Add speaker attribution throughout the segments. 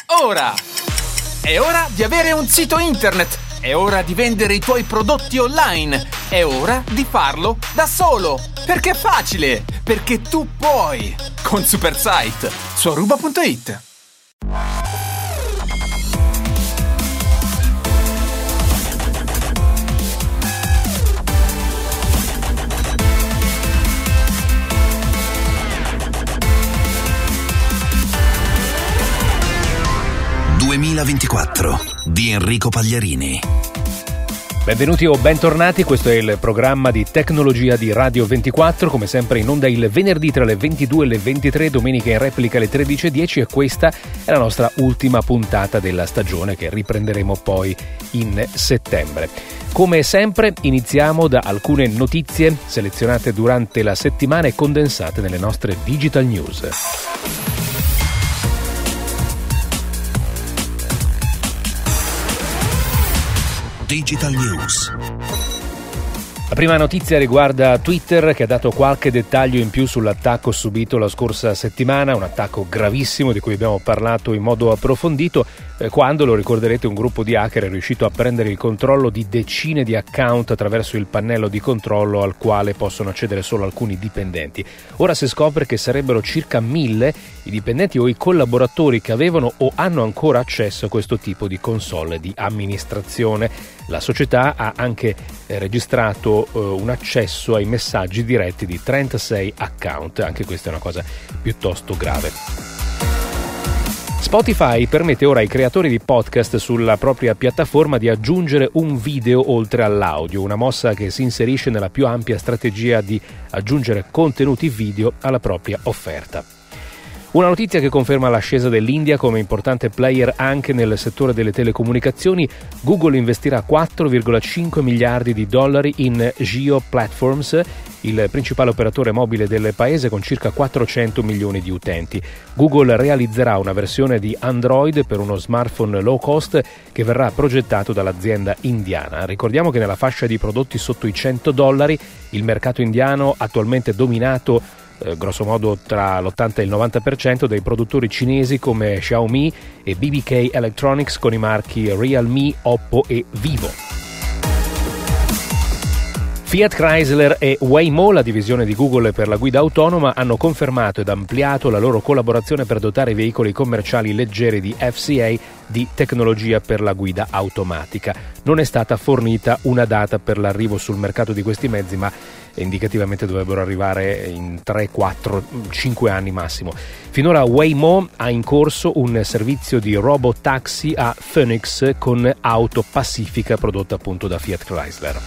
Speaker 1: ora! È ora di avere un sito internet! È ora di vendere i tuoi prodotti online! È ora di farlo da solo! Perché è facile! Perché tu puoi! Con Supersite su Aruba.it.
Speaker 2: di Enrico Pagliarini.
Speaker 3: Benvenuti o bentornati, questo è il programma di tecnologia di Radio 24, come sempre in onda il venerdì tra le 22 e le 23, domenica in replica alle 13:10 e questa è la nostra ultima puntata della stagione che riprenderemo poi in settembre. Come sempre iniziamo da alcune notizie selezionate durante la settimana e condensate nelle nostre Digital News.
Speaker 2: Digital News.
Speaker 3: La prima notizia riguarda Twitter, che ha dato qualche dettaglio in più sull'attacco subito la scorsa settimana, un attacco gravissimo di cui abbiamo parlato in modo approfondito, quando, lo ricorderete, un gruppo di hacker è riuscito a prendere il controllo di decine di account attraverso il pannello di controllo al quale possono accedere solo alcuni dipendenti. Ora si scopre che sarebbero circa 1000 i dipendenti o i collaboratori che avevano o hanno ancora accesso a questo tipo di console di amministrazione. La società ha anche registrato un accesso ai messaggi diretti di 36 account, anche questa è una cosa piuttosto grave. Spotify permette ora ai creatori di podcast sulla propria piattaforma di aggiungere un video oltre all'audio, una mossa che si inserisce nella più ampia strategia di aggiungere contenuti video alla propria offerta. Una notizia che conferma l'ascesa dell'India come importante player anche nel settore delle telecomunicazioni. Google investirà 4,5 miliardi di dollari in Jio Platforms, il principale operatore mobile del paese con circa 400 milioni di utenti. Google realizzerà una versione di Android per uno smartphone low cost che verrà progettato dall'azienda indiana. Ricordiamo che nella fascia di prodotti sotto i $100 il mercato indiano, attualmente dominato grosso modo tra l'80 e il 90% dai produttori cinesi come Xiaomi e BBK Electronics con i marchi Realme, Oppo e Vivo. Fiat Chrysler e Waymo, la divisione di Google per la guida autonoma, hanno confermato ed ampliato la loro collaborazione per dotare i veicoli commerciali leggeri di FCA di tecnologia per la guida automatica. Non è stata fornita una data per l'arrivo sul mercato di questi mezzi, ma indicativamente dovrebbero arrivare in 3, 4, 5 anni massimo. Finora Waymo ha in corso un servizio di robot taxi a Phoenix con auto Pacifica prodotta appunto da Fiat Chrysler.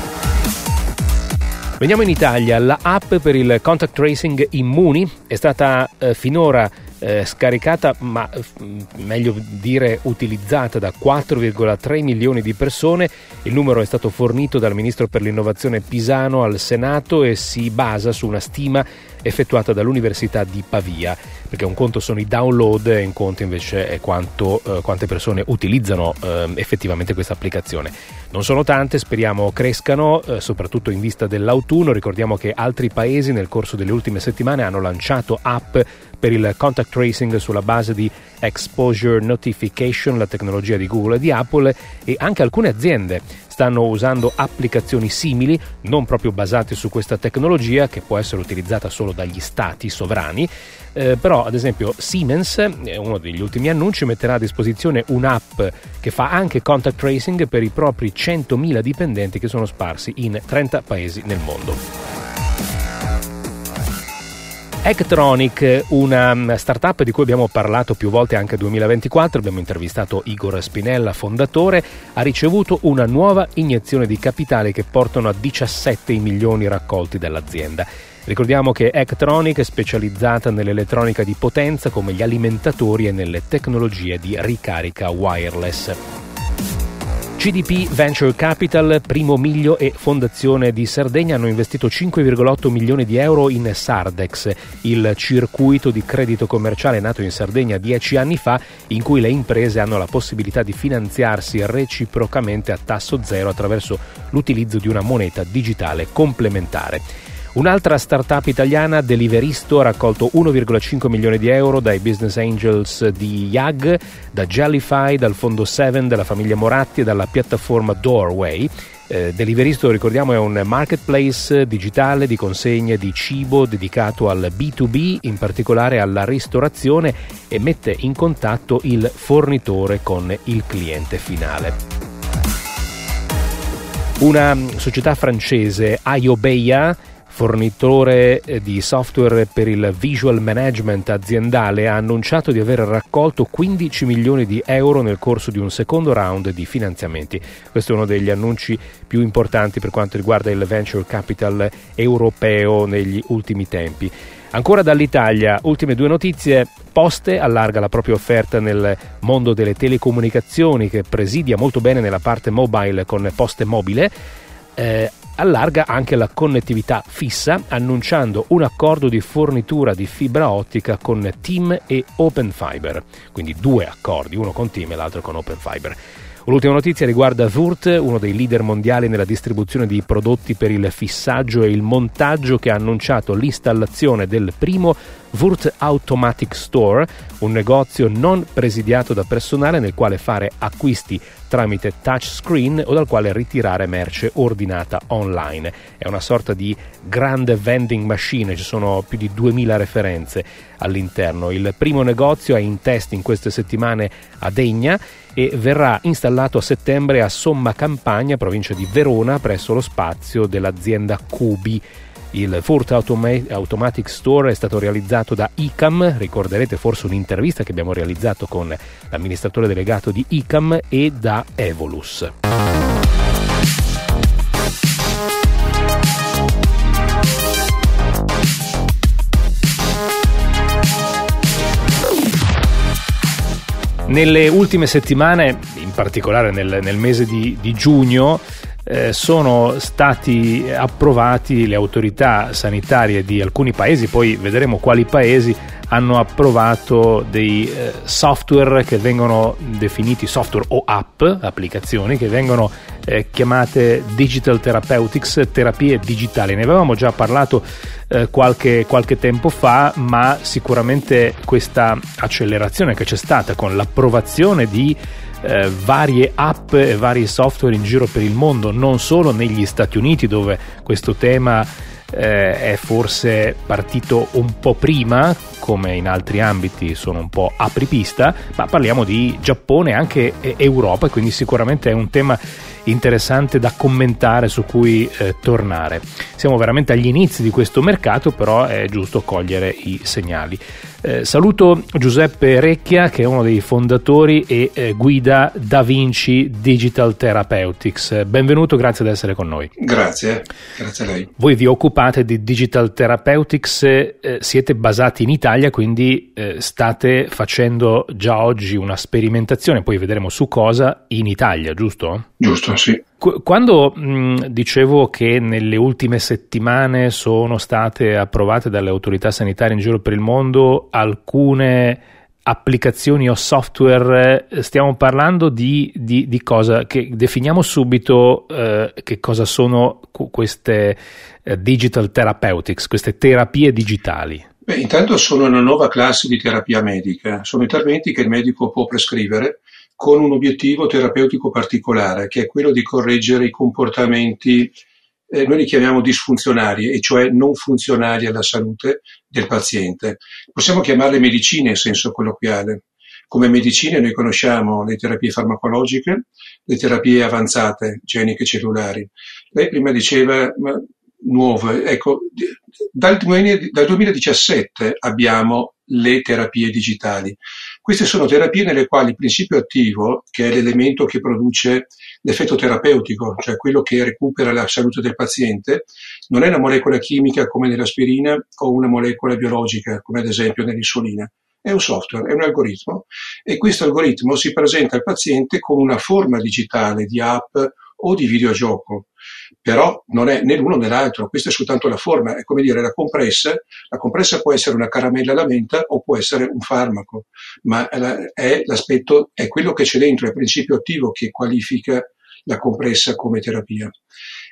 Speaker 3: Veniamo in Italia. La app per il contact tracing Immuni è stata finora scaricata, ma meglio dire utilizzata da 4,3 milioni di persone. Il numero è stato fornito dal ministro per l'innovazione Pisano al Senato e si basa su una stima effettuata dall'Università di Pavia, perché un conto sono i download e un conto invece è quante persone utilizzano effettivamente questa applicazione. Non sono tante, speriamo crescano, soprattutto in vista dell'autunno. Ricordiamo che altri paesi nel corso delle ultime settimane hanno lanciato app per il contact tracing sulla base di Exposure Notification, la tecnologia di Google e di Apple, e anche alcune aziende stanno usando applicazioni simili, non proprio basate su questa tecnologia che può essere utilizzata solo dagli stati sovrani, però ad esempio Siemens, uno degli ultimi annunci, metterà a disposizione un'app che fa anche contact tracing per i propri 100.000 dipendenti che sono sparsi in 30 paesi nel mondo. Hectronic, una startup di cui abbiamo parlato più volte anche nel 2024, abbiamo intervistato Igor Spinella, fondatore, ha ricevuto una nuova iniezione di capitale che portano a 17 i milioni raccolti dall'azienda. Ricordiamo che Hectronic è specializzata nell'elettronica di potenza come gli alimentatori e nelle tecnologie di ricarica wireless. CDP Venture Capital, Primo Miglio e Fondazione di Sardegna hanno investito 5,8 milioni di euro in Sardex, il circuito di credito commerciale nato in Sardegna 10 anni fa, in cui le imprese hanno la possibilità di finanziarsi reciprocamente a tasso zero attraverso l'utilizzo di una moneta digitale complementare. Un'altra startup italiana, Deliveristo, ha raccolto 1,5 milioni di euro dai business angels di YAG, da Jellify, dal fondo Seven, della famiglia Moratti e dalla piattaforma Doorway. Deliveristo, ricordiamo, è un marketplace digitale di consegne di cibo dedicato al B2B, in particolare alla ristorazione, e mette in contatto il fornitore con il cliente finale. Una società francese, Ayobeia, fornitore di software per il visual management aziendale, ha annunciato di aver raccolto 15 milioni di euro nel corso di un secondo round di finanziamenti. Questo è uno degli annunci più importanti per quanto riguarda il venture capital europeo negli ultimi tempi. Ancora dall'Italia, ultime due notizie. Poste allarga la propria offerta nel mondo delle telecomunicazioni, che presidia molto bene nella parte mobile con Poste Mobile. Allarga anche la connettività fissa, annunciando un accordo di fornitura di fibra ottica con TIM e Open Fiber, quindi due accordi, uno con TIM e l'altro con Open Fiber. L'ultima notizia riguarda Würth, uno dei leader mondiali nella distribuzione di prodotti per il fissaggio e il montaggio, che ha annunciato l'installazione del primo Würth Automatic Store, un negozio non presidiato da personale nel quale fare acquisti tramite touchscreen o dal quale ritirare merce ordinata online. È una sorta di grande vending machine, ci sono più di 2000 referenze all'interno. Il primo negozio è in test in queste settimane a Degna e verrà installato a settembre a Somma Campagna, provincia di Verona, presso lo spazio dell'azienda Cubi. Il Würth Automatic Store è stato realizzato da ICAM, ricorderete forse un'intervista che abbiamo realizzato con l'amministratore delegato di ICAM, e da Evolus. Nelle ultime settimane, in particolare nel mese di giugno, sono stati approvati, le autorità sanitarie di alcuni paesi, poi vedremo quali paesi, hanno approvato dei software che vengono definiti software o app, applicazioni che vengono chiamate Digital Therapeutics, terapie digitali. Ne avevamo già parlato qualche tempo fa, ma sicuramente questa accelerazione che c'è stata con l'approvazione di varie app e vari software in giro per il mondo, non solo negli Stati Uniti, dove questo tema è forse partito un po' prima, come in altri ambiti sono un po' apripista, ma parliamo di Giappone e anche Europa, e quindi sicuramente è un tema interessante da commentare, su cui tornare. Siamo veramente agli inizi di questo mercato, però è giusto cogliere i segnali. Saluto Giuseppe Recchia, che è uno dei fondatori e guida Da Vinci Digital Therapeutics. Benvenuto, grazie di essere con noi.
Speaker 4: Grazie a lei.
Speaker 3: Voi vi occupate di Digital Therapeutics, siete basati in Italia, quindi state facendo già oggi una sperimentazione, poi vedremo su cosa, in Italia, giusto?
Speaker 4: Giusto, sì.
Speaker 3: Quando dicevo che nelle ultime settimane sono state approvate dalle autorità sanitarie in giro per il mondo alcune applicazioni o software, stiamo parlando di cosa? Che definiamo subito che cosa sono queste digital therapeutics, queste terapie digitali.
Speaker 4: Beh, intanto sono una nuova classe di terapia medica, sono interventi che il medico può prescrivere con un obiettivo terapeutico particolare, che è quello di correggere i comportamenti, noi li chiamiamo disfunzionali, e cioè non funzionali alla salute del paziente. Possiamo chiamarle medicine in senso colloquiale. Come medicine noi conosciamo le terapie farmacologiche, le terapie avanzate, geniche cellulari. Lei prima diceva nuove, ecco, dal 2017 abbiamo le terapie digitali. Queste sono terapie nelle quali il principio attivo, che è l'elemento che produce l'effetto terapeutico, cioè quello che recupera la salute del paziente, non è una molecola chimica come nell'aspirina o una molecola biologica come ad esempio nell'insulina. È un software, è un algoritmo, e questo algoritmo si presenta al paziente con una forma digitale di app o di videogioco, però non è né l'uno né l'altro, questa è soltanto la forma, è come dire la compressa può essere una caramella alla menta o può essere un farmaco, ma è l'aspetto, è quello che c'è dentro, è il principio attivo che qualifica la compressa come terapia.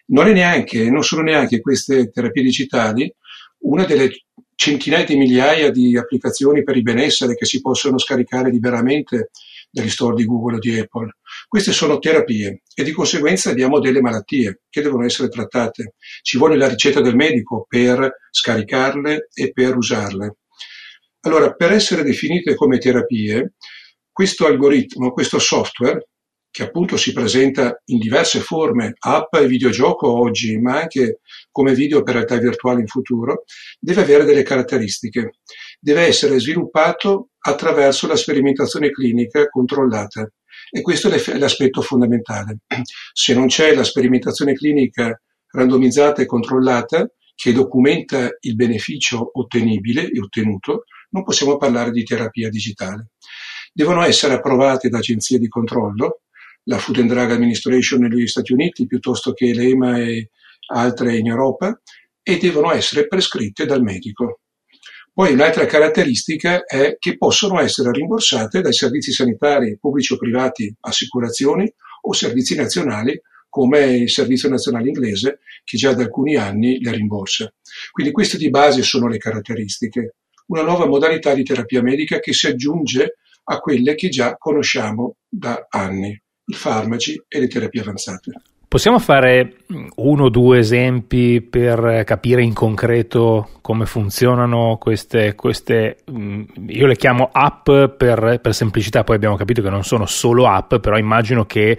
Speaker 4: Non sono neanche queste terapie digitali una delle centinaia di migliaia di applicazioni per il benessere che si possono scaricare liberamente dagli store di Google o di Apple. Queste sono terapie e di conseguenza abbiamo delle malattie che devono essere trattate. Ci vuole la ricetta del medico per scaricarle e per usarle. Allora, per essere definite come terapie, questo algoritmo, questo software, che appunto si presenta in diverse forme, app e videogioco oggi, ma anche come video per realtà virtuale in futuro, deve avere delle caratteristiche. Deve essere sviluppato attraverso la sperimentazione clinica controllata. E questo è l'aspetto fondamentale. Se non c'è la sperimentazione clinica randomizzata e controllata, che documenta il beneficio ottenibile e ottenuto, non possiamo parlare di terapia digitale. Devono essere approvate da agenzie di controllo, la Food and Drug Administration negli Stati Uniti, piuttosto che l'EMA e altre in Europa, e devono essere prescritte dal medico. Poi un'altra caratteristica è che possono essere rimborsate dai servizi sanitari pubblici o privati, assicurazioni o servizi nazionali, come il Servizio Nazionale Inglese, che già da alcuni anni le rimborsa. Quindi queste di base sono le caratteristiche. Una nuova modalità di terapia medica che si aggiunge a quelle che già conosciamo da anni, i farmaci e le terapie avanzate.
Speaker 3: Possiamo fare 1 o 2 esempi per capire in concreto come funzionano queste io le chiamo app per semplicità, poi abbiamo capito che non sono solo app, però immagino che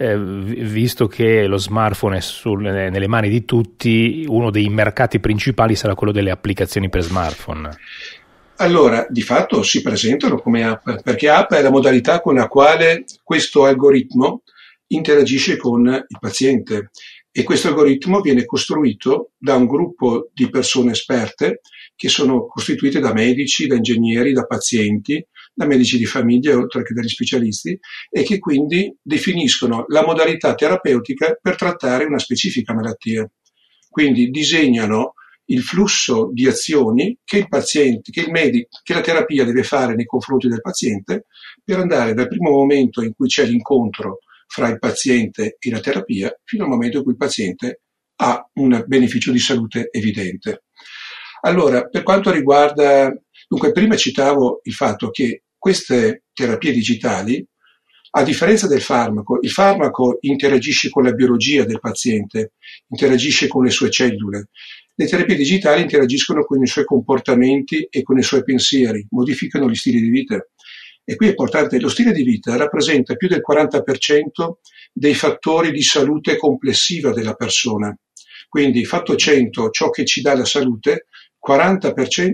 Speaker 3: visto che lo smartphone è nelle mani di tutti, uno dei mercati principali sarà quello delle applicazioni per smartphone.
Speaker 4: Allora, di fatto si presentano come app, perché app è la modalità con la quale questo algoritmo interagisce con il paziente, e questo algoritmo viene costruito da un gruppo di persone esperte che sono costituite da medici, da ingegneri, da pazienti, da medici di famiglia, oltre che dagli specialisti, e che quindi definiscono la modalità terapeutica per trattare una specifica malattia. Quindi disegnano il flusso di azioni che il paziente, che il medico, che la terapia deve fare nei confronti del paziente per andare dal primo momento in cui c'è l'incontro fra il paziente e la terapia fino al momento in cui il paziente ha un beneficio di salute evidente. Allora, per quanto riguarda, dunque prima citavo il fatto che queste terapie digitali, a differenza del farmaco, il farmaco interagisce con la biologia del paziente, interagisce con le sue cellule. Le terapie digitali interagiscono con i suoi comportamenti e con i suoi pensieri, modificano gli stili di vita. E qui è importante, lo stile di vita rappresenta più del 40% dei fattori di salute complessiva della persona. Quindi fatto 100, ciò che ci dà la salute, 40%,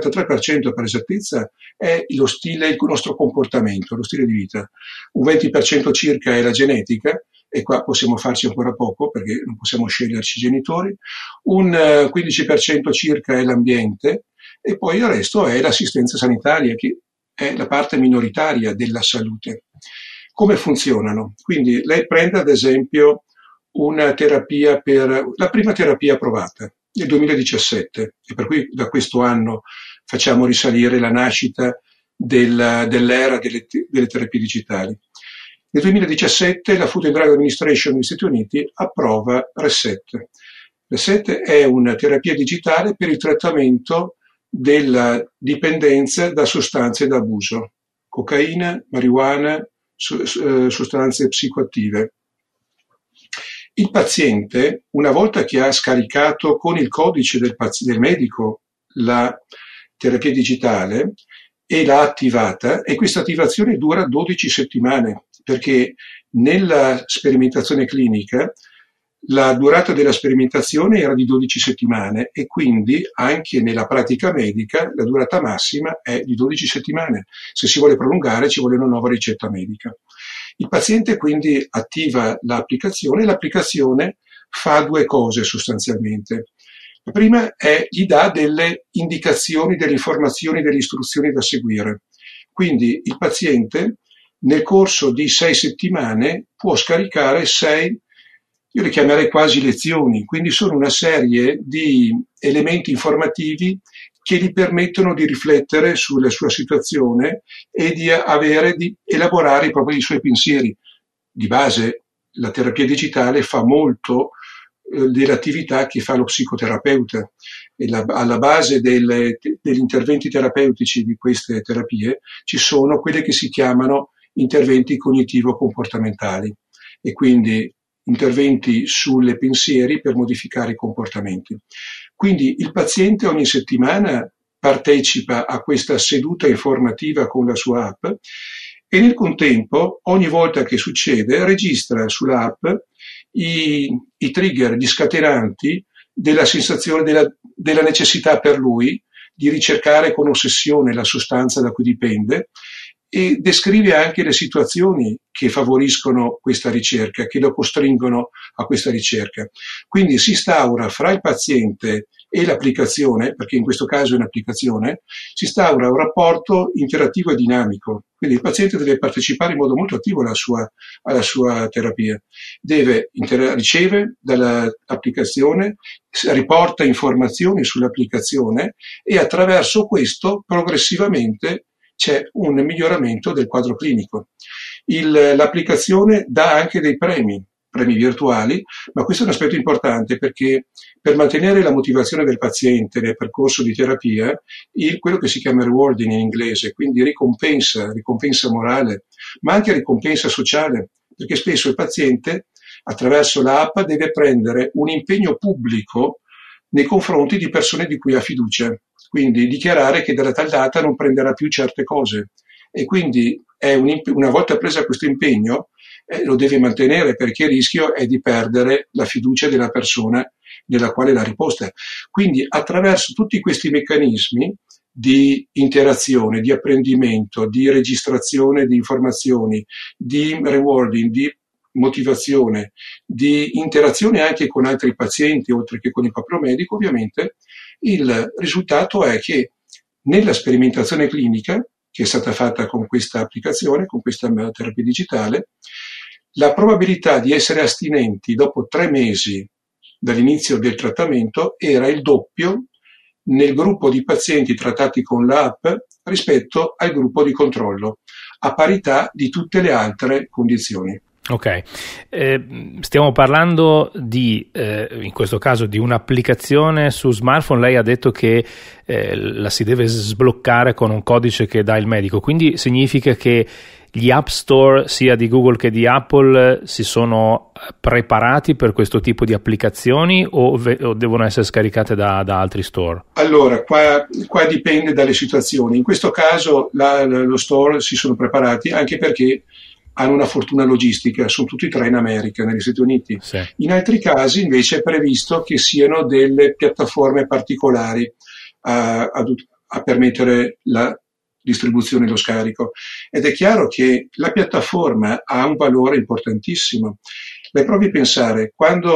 Speaker 4: 43% per esattezza è lo stile, il nostro comportamento, lo stile di vita. Un 20% circa è la genetica, e qua possiamo farci ancora poco perché non possiamo sceglierci i genitori. Un 15% circa è l'ambiente, e poi il resto è l'assistenza sanitaria, che è la parte minoritaria della salute. Come funzionano? Quindi lei prende ad esempio una terapia la prima terapia approvata nel 2017, e per cui da questo anno facciamo risalire la nascita dell'era delle terapie digitali. Nel 2017 la Food and Drug Administration negli Stati Uniti approva Reset. Reset è una terapia digitale per il trattamento della dipendenza da sostanze d'abuso, cocaina, marijuana, sostanze psicoattive. Il paziente, una volta che ha scaricato con il codice del medico la terapia digitale e l'ha attivata, e questa attivazione dura 12 settimane, perché nella sperimentazione clinica la durata della sperimentazione era di 12 settimane e quindi anche nella pratica medica la durata massima è di 12 settimane. Se si vuole prolungare ci vuole una nuova ricetta medica. Il paziente quindi attiva l'applicazione, e l'applicazione fa 2 cose sostanzialmente. La prima è gli dà delle indicazioni, delle informazioni, delle istruzioni da seguire. Quindi il paziente nel corso di 6 settimane può scaricare 6, io le chiamerei quasi lezioni, quindi sono una serie di elementi informativi che gli permettono di riflettere sulla sua situazione e di elaborare proprio i suoi pensieri. Di base la terapia digitale fa molto dell'attività che fa lo psicoterapeuta. E alla base degli interventi terapeutici di queste terapie ci sono quelle che si chiamano interventi cognitivo-comportamentali, e quindi interventi sulle pensieri per modificare i comportamenti. Quindi il paziente ogni settimana partecipa a questa seduta informativa con la sua app e nel contempo, ogni volta che succede, registra sulla app i trigger, gli scatenanti della sensazione della necessità per lui di ricercare con ossessione la sostanza da cui dipende, e descrive anche le situazioni che favoriscono questa ricerca, che lo costringono a questa ricerca. Quindi si instaura fra il paziente e l'applicazione, perché in questo caso è un'applicazione, si instaura un rapporto interattivo e dinamico. Quindi il paziente deve partecipare in modo molto attivo alla sua terapia. Riceve dall'applicazione, riporta informazioni sull'applicazione e attraverso questo progressivamente c'è un miglioramento del quadro clinico. L'applicazione dà anche dei premi virtuali, ma questo è un aspetto importante perché per mantenere la motivazione del paziente nel percorso di terapia, quello che si chiama rewarding in inglese, quindi ricompensa morale, ma anche ricompensa sociale, perché spesso il paziente attraverso l'app deve prendere un impegno pubblico nei confronti di persone di cui ha fiducia. Quindi dichiarare che dalla tal data non prenderà più certe cose, e quindi una volta presa questo impegno lo deve mantenere, perché il rischio è di perdere la fiducia della persona nella quale l'ha riposta. Quindi attraverso tutti questi meccanismi di interazione, di apprendimento, di registrazione di informazioni, di rewarding, di motivazione, di interazione anche con altri pazienti oltre che con il proprio medico, ovviamente il risultato è che nella sperimentazione clinica che è stata fatta con questa applicazione, con questa terapia digitale, la probabilità di essere astinenti dopo 3 mesi dall'inizio del trattamento era il doppio nel gruppo di pazienti trattati con l'app rispetto al gruppo di controllo, a parità di tutte le altre condizioni.
Speaker 3: Ok, stiamo parlando in questo caso di un'applicazione su smartphone. Lei ha detto che la si deve sbloccare con un codice che dà il medico, quindi significa che gli app store sia di Google che di Apple si sono preparati per questo tipo di applicazioni o devono essere scaricate da altri store?
Speaker 4: Allora, qua dipende dalle situazioni. In questo caso lo store si sono preparati anche perché hanno una fortuna logistica, sono tutti 3 in America, negli Stati Uniti.
Speaker 3: Sì.
Speaker 4: In altri casi invece è previsto che siano delle piattaforme particolari a permettere la distribuzione e lo scarico. Ed è chiaro che la piattaforma ha un valore importantissimo. Lei provi a pensare,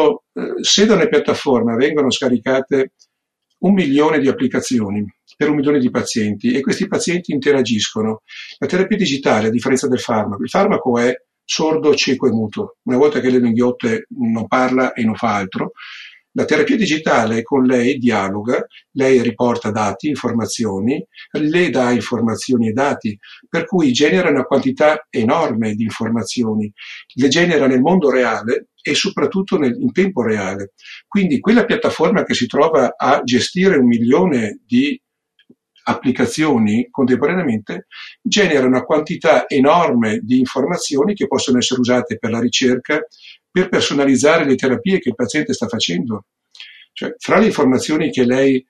Speaker 4: se da una piattaforma vengono scaricate 1 milione di applicazioni per 1 milione di pazienti e questi pazienti interagiscono. La terapia digitale, a differenza del farmaco, il farmaco è sordo, cieco e muto. Una volta che le inghiotte non parla e non fa altro. La terapia digitale con lei dialoga, lei riporta dati, informazioni, le dà informazioni e dati, per cui genera una quantità enorme di informazioni, le genera nel mondo reale e soprattutto in tempo reale. Quindi quella piattaforma che si trova a gestire 1 milione di applicazioni contemporaneamente genera una quantità enorme di informazioni che possono essere usate per la ricerca, per personalizzare le terapie che il paziente sta facendo. Cioè, fra le informazioni che lei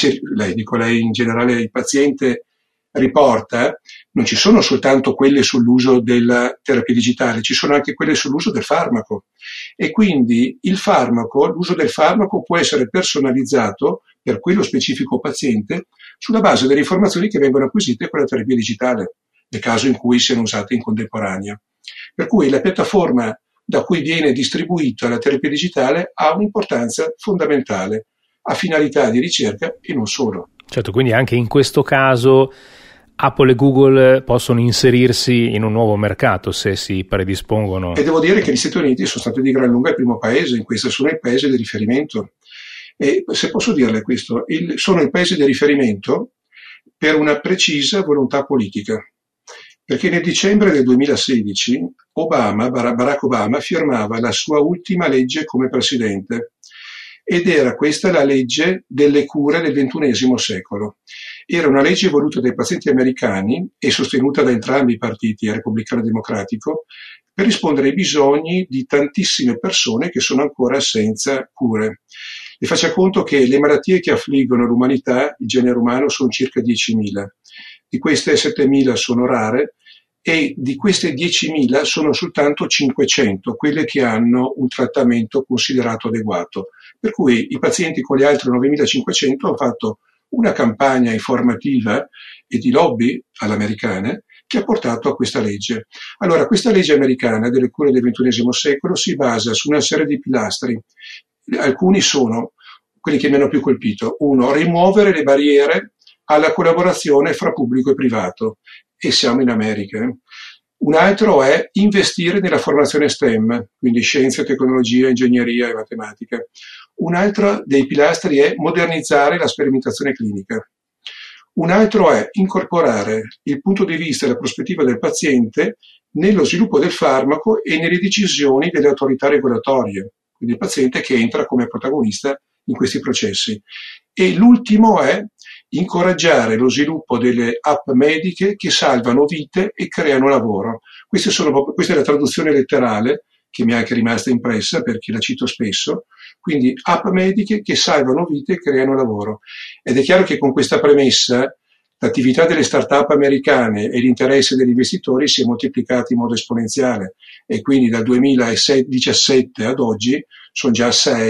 Speaker 4: in generale il paziente riporta, non ci sono soltanto quelle sull'uso della terapia digitale, ci sono anche quelle sull'uso del farmaco. E quindi l'uso del farmaco può essere personalizzato per quello specifico paziente sulla base delle informazioni che vengono acquisite con la terapia digitale, nel caso in cui siano usate in contemporanea. Per cui la piattaforma da cui viene distribuita la terapia digitale ha un'importanza fondamentale, a finalità di ricerca e non solo.
Speaker 3: Certo, quindi anche in questo caso Apple e Google possono inserirsi in un nuovo mercato se si predispongono.
Speaker 4: E devo dire che gli Stati Uniti sono stati di gran lunga il primo paese in questo, sono il paese di riferimento. E se posso dirle questo, sono il paese di riferimento per una precisa volontà politica. Perché nel dicembre del 2016 Barack Obama firmava la sua ultima legge come presidente, ed era questa la legge delle cure del XXI secolo. Era una legge voluta dai pazienti americani e sostenuta da entrambi i partiti, repubblicano e democratico, per rispondere ai bisogni di tantissime persone che sono ancora senza cure. E faccia conto che le malattie che affliggono l'umanità, il genere umano, sono circa 10.000. Di queste 7.000 sono rare e di queste 10.000 sono soltanto 500 quelle che hanno un trattamento considerato adeguato. Per cui i pazienti con le altre 9.500 hanno fatto una campagna informativa e di lobby all'americana che ha portato a questa legge. Allora, questa legge americana delle cure del XXI secolo si basa su una serie di pilastri. Alcuni sono quelli che mi hanno più colpito. Uno, rimuovere le barriere alla collaborazione fra pubblico e privato, e siamo in America. Un altro è investire nella formazione STEM, quindi scienze, tecnologia, ingegneria e matematica. Un altro dei pilastri è modernizzare la sperimentazione clinica. Un altro è incorporare il punto di vista e la prospettiva del paziente nello sviluppo del farmaco e nelle decisioni delle autorità regolatorie, quindi il paziente che entra come protagonista in questi processi. E l'ultimo è incoraggiare lo sviluppo delle app mediche che salvano vite e creano lavoro. Questa è la traduzione letterale che mi è anche rimasta impressa perché la cito spesso, quindi app mediche che salvano vite e creano lavoro. Ed è chiaro che con questa premessa l'attività delle start-up americane e l'interesse degli investitori si è moltiplicato in modo esponenziale e quindi dal 2017 ad oggi sono già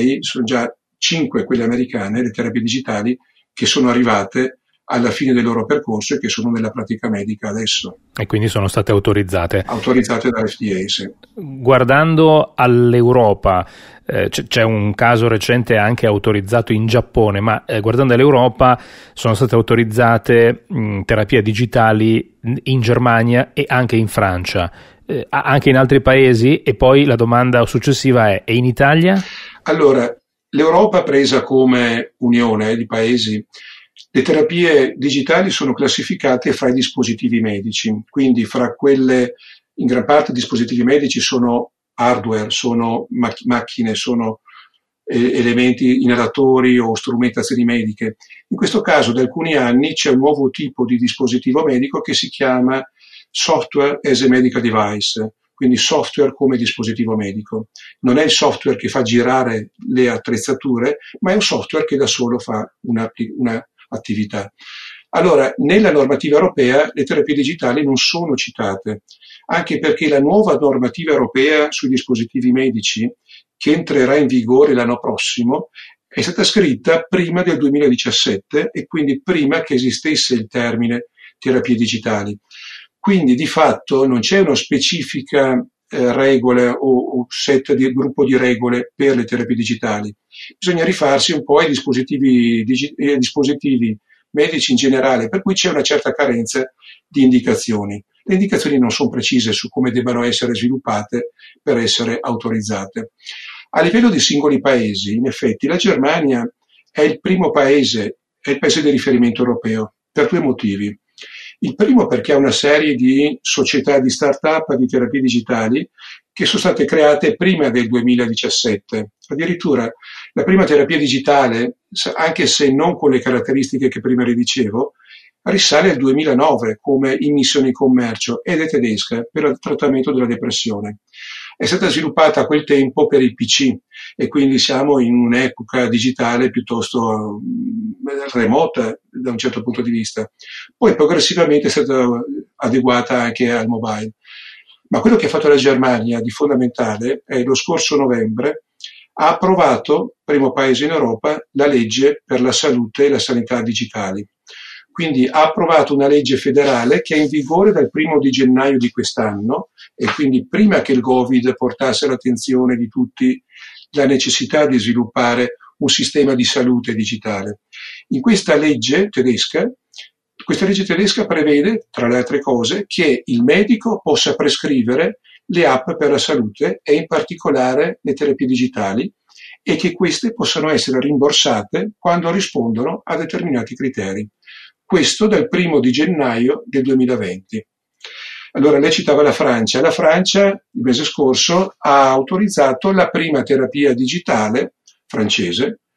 Speaker 4: 5 quelle americane, le terapie digitali, che sono arrivate alla fine del loro percorso e che sono nella pratica medica adesso.
Speaker 3: E quindi sono state autorizzate.
Speaker 4: Autorizzate dall'FDA, sì.
Speaker 3: Guardando all'Europa, c'è un caso recente anche autorizzato in Giappone, ma guardando all'Europa sono state autorizzate terapie digitali in Germania e anche in Francia, anche in altri paesi. E poi la domanda successiva è: e in Italia?
Speaker 4: Allora, l'Europa presa come unione di paesi, le terapie digitali sono classificate fra i dispositivi medici, quindi fra quelle, in gran parte dispositivi medici sono hardware, sono macchine, sono elementi inalatori o strumentazioni mediche. In questo caso da alcuni anni c'è un nuovo tipo di dispositivo medico che si chiama Software as a Medical Device, quindi software come dispositivo medico. Non è il software che fa girare le attrezzature, ma è un software che da solo fa una attività. Allora, nella normativa europea le terapie digitali non sono citate, anche perché la nuova normativa europea sui dispositivi medici, che entrerà in vigore l'anno prossimo, è stata scritta prima del 2017 e quindi prima che esistesse il termine terapie digitali. Quindi di fatto non c'è una specifica regola o set di gruppo di regole per le terapie digitali. Bisogna rifarsi un po' ai dispositivi medici in generale, per cui c'è una certa carenza di indicazioni. Le indicazioni non sono precise su come debbano essere sviluppate per essere autorizzate. A livello di singoli paesi, in effetti, la Germania è il primo paese, è il paese di riferimento europeo, per 2 motivi. Il primo perché ha una serie di società di start-up di terapie digitali che sono state create prima del 2017. Addirittura la prima terapia digitale, anche se non con le caratteristiche che prima le dicevo, risale al 2009 come immissione in commercio ed è tedesca per il trattamento della depressione. È stata sviluppata a quel tempo per il PC e quindi siamo in un'epoca digitale piuttosto remota da un certo punto di vista. Poi progressivamente è stata adeguata anche al mobile. Ma quello che ha fatto la Germania di fondamentale è lo scorso novembre ha approvato, primo paese in Europa, la legge per la salute e la sanità digitali. Quindi ha approvato una legge federale che è in vigore dal 1 di gennaio di quest'anno e quindi prima che il Covid portasse all'attenzione di tutti la necessità di sviluppare un sistema di salute digitale. In questa legge tedesca prevede, tra le altre cose, che il medico possa prescrivere le app per la salute e in particolare le terapie digitali e che queste possano essere rimborsate quando rispondono a determinati criteri. Questo dal 1 di gennaio del 2020. Allora lei citava la Francia. La Francia il mese scorso ha autorizzato la prima terapia digitale francese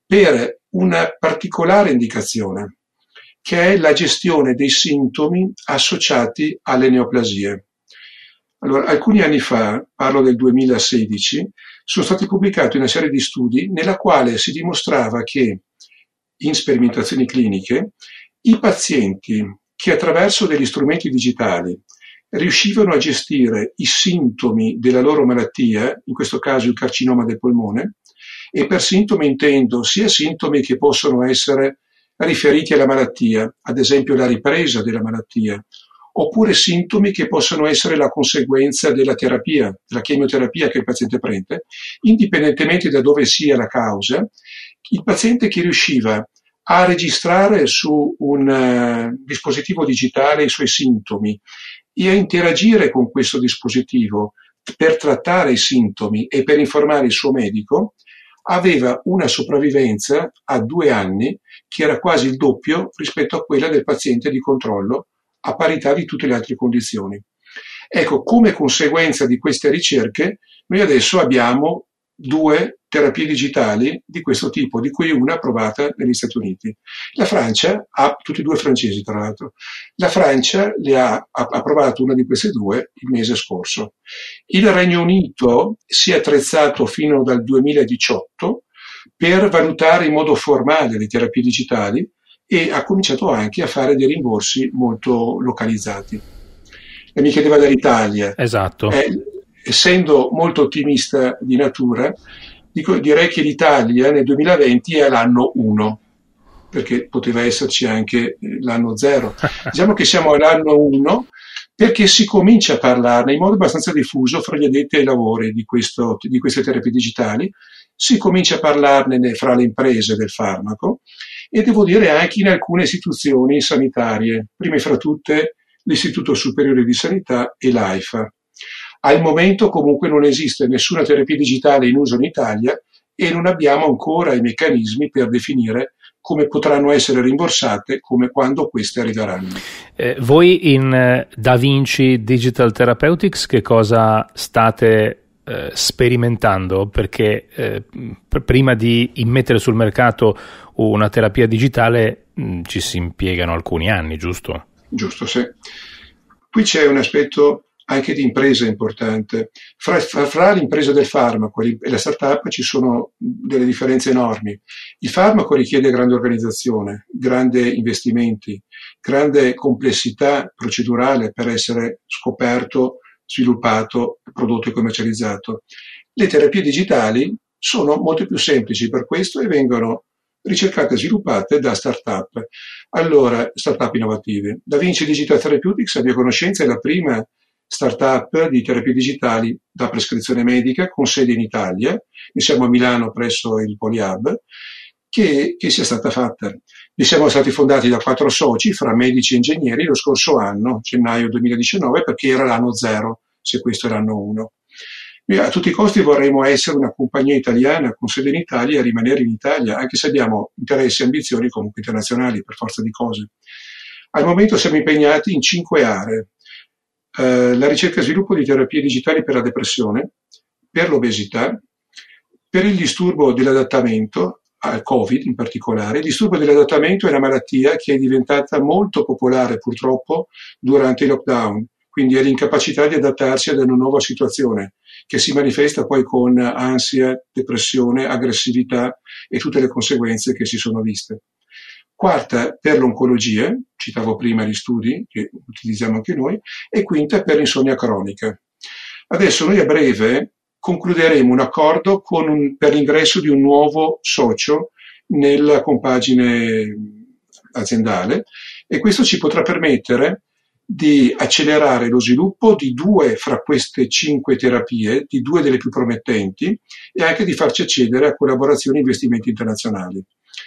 Speaker 4: per una particolare indicazione, che è la gestione dei sintomi associati alle neoplasie. Allora, alcuni anni fa, parlo del 2016, sono stati pubblicati una serie di studi nella quale si dimostrava che in sperimentazioni cliniche i pazienti che attraverso degli strumenti digitali riuscivano a gestire i sintomi della loro malattia, in questo caso il carcinoma del polmone, e per sintomi intendo sia sintomi che possono essere riferiti alla malattia, ad esempio la ripresa della malattia, oppure sintomi che possono essere la conseguenza della terapia, della chemioterapia che il paziente prende, indipendentemente da dove sia la causa. Il paziente che riusciva a registrare su un dispositivo digitale i suoi sintomi e a interagire con questo dispositivo per trattare i sintomi e per informare il suo medico, aveva una sopravvivenza a 2 anni che era quasi il doppio rispetto a quella del paziente di controllo, a parità di tutte le altre condizioni. Ecco, come conseguenza di queste ricerche, noi adesso abbiamo 2 terapie digitali di questo tipo, di cui una approvata negli Stati Uniti. La Francia ha, tutti e 2 francesi tra l'altro, la Francia le ha approvato una di queste 2 il mese scorso. Il Regno Unito si è attrezzato fino dal 2018 per valutare in modo formale le terapie digitali e ha cominciato anche a fare dei rimborsi molto localizzati. E mi chiedeva dall'Italia.
Speaker 3: Esatto.
Speaker 4: Essendo molto ottimista di natura, direi che l'Italia nel 2020 è all'anno 1, perché poteva esserci anche l'anno 0. Diciamo che siamo all'anno 1 perché si comincia a parlarne in modo abbastanza diffuso fra gli addetti ai lavori di queste terapie digitali, si comincia a parlarne fra le imprese del farmaco e devo dire anche in alcune istituzioni sanitarie, prime fra tutte l'Istituto Superiore di Sanità e l'AIFA. Al momento comunque non esiste nessuna terapia digitale in uso in Italia e non abbiamo ancora i meccanismi per definire come potranno essere rimborsate, come quando queste arriveranno.
Speaker 3: Voi in Da Vinci Digital Therapeutics che cosa state sperimentando? Perché prima di immettere sul mercato una terapia digitale ci si impiegano alcuni anni, giusto?
Speaker 4: Giusto, sì. Qui c'è un aspetto anche di impresa importante. Fra l'impresa del farmaco e la startup ci sono delle differenze enormi. Il farmaco richiede grande organizzazione, grandi investimenti, grande complessità procedurale per essere scoperto, sviluppato, prodotto e commercializzato. Le terapie digitali sono molto più semplici per questo e vengono ricercate e sviluppate da startup. Allora, startup innovative. Da Vinci Digital Therapeutics, a mia conoscenza, è la prima startup di terapie digitali da prescrizione medica con sede in Italia. Noi siamo a Milano presso il Polyhub, che sia stata fatta. Noi siamo stati fondati da 4 soci, fra medici e ingegneri, lo scorso anno, gennaio 2019, perché era l'anno 0, se questo è l'anno 1. Noi a tutti i costi vorremmo essere una compagnia italiana con sede in Italia e rimanere in Italia, anche se abbiamo interessi e ambizioni comunque internazionali, per forza di cose. Al momento siamo impegnati in 5 aree. La ricerca e sviluppo di terapie digitali per la depressione, per l'obesità, per il disturbo dell'adattamento, al Covid in particolare. Il disturbo dell'adattamento è una malattia che è diventata molto popolare purtroppo durante i lockdown, quindi è l'incapacità di adattarsi ad una nuova situazione che si manifesta poi con ansia, depressione, aggressività e tutte le conseguenze che si sono viste. Quarta, per l'oncologia, citavo prima gli studi che utilizziamo anche noi, e quinta per l'insonnia cronica. Adesso noi a breve concluderemo un accordo per l'ingresso di un nuovo socio nella compagine aziendale e questo ci potrà permettere di accelerare lo sviluppo di 2 fra queste 5 terapie, di 2 delle più promettenti e anche di farci accedere a collaborazioni e investimenti internazionali.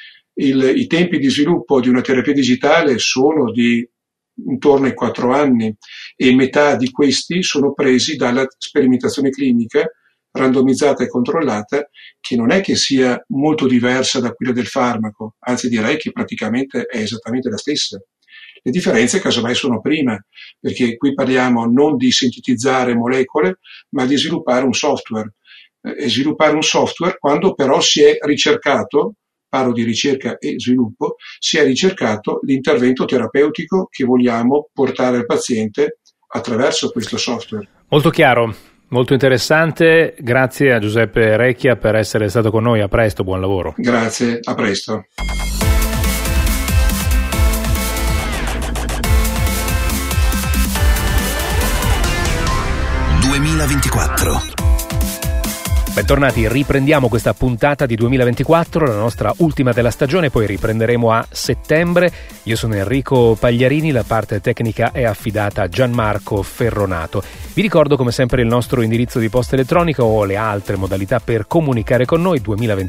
Speaker 4: I tempi di sviluppo di una terapia digitale sono di intorno ai 4 anni e metà di questi sono presi dalla sperimentazione clinica randomizzata e controllata, che non è che sia molto diversa da quella del farmaco, anzi direi che praticamente è esattamente la stessa. Le differenze casomai sono prima, perché qui parliamo non di sintetizzare molecole, ma di sviluppare un software. E sviluppare un software quando però si è ricercato parlo di ricerca e sviluppo, si è ricercato l'intervento terapeutico che vogliamo portare al paziente attraverso questo software.
Speaker 3: Molto chiaro, molto interessante. Grazie a Giuseppe Recchia per essere stato con noi. A presto, buon lavoro.
Speaker 4: Grazie, a presto.
Speaker 3: Bentornati, riprendiamo questa puntata di 2024, la nostra ultima della stagione, poi riprenderemo a settembre. Io sono Enrico Pagliarini, la parte tecnica è affidata a Gianmarco Ferronato. Vi ricordo come sempre il nostro indirizzo di posta elettronica o le altre modalità per comunicare con noi,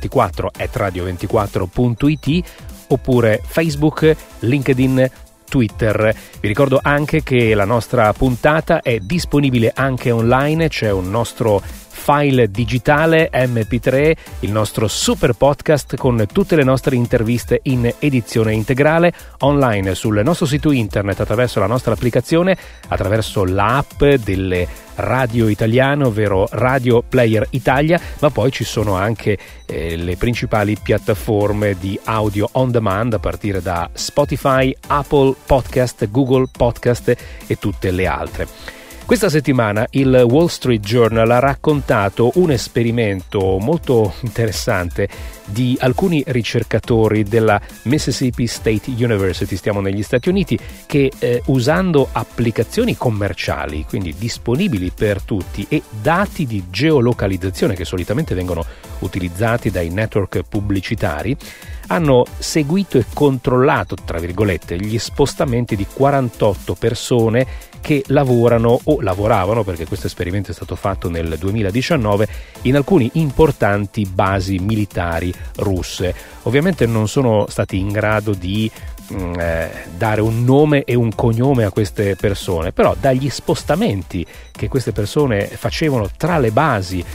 Speaker 3: 2024@radio24.it oppure Facebook, LinkedIn, Twitter. Vi ricordo anche che la nostra puntata è disponibile anche online, c'è un nostro file digitale MP3, il nostro super podcast con tutte le nostre interviste in edizione integrale online sul nostro sito internet, attraverso la nostra applicazione, attraverso l'app delle radio italiane, ovvero Radio Player Italia, ma poi ci sono anche le principali piattaforme di audio on demand a partire da Spotify, Apple Podcast, Google Podcast e tutte le altre. Questa settimana il Wall Street Journal ha raccontato un esperimento molto interessante di alcuni ricercatori della Mississippi State University, stiamo negli Stati Uniti, che usando applicazioni commerciali, quindi disponibili per tutti, e dati di geolocalizzazione che solitamente vengono utilizzati dai network pubblicitari, hanno seguito e controllato, tra virgolette, gli spostamenti di 48 persone che lavorano o lavoravano, perché questo esperimento è stato fatto nel 2019, in alcuni importanti basi militari russe. Ovviamente non sono stati in grado di dare un nome e un cognome a queste persone, però dagli spostamenti che queste persone facevano tra le basi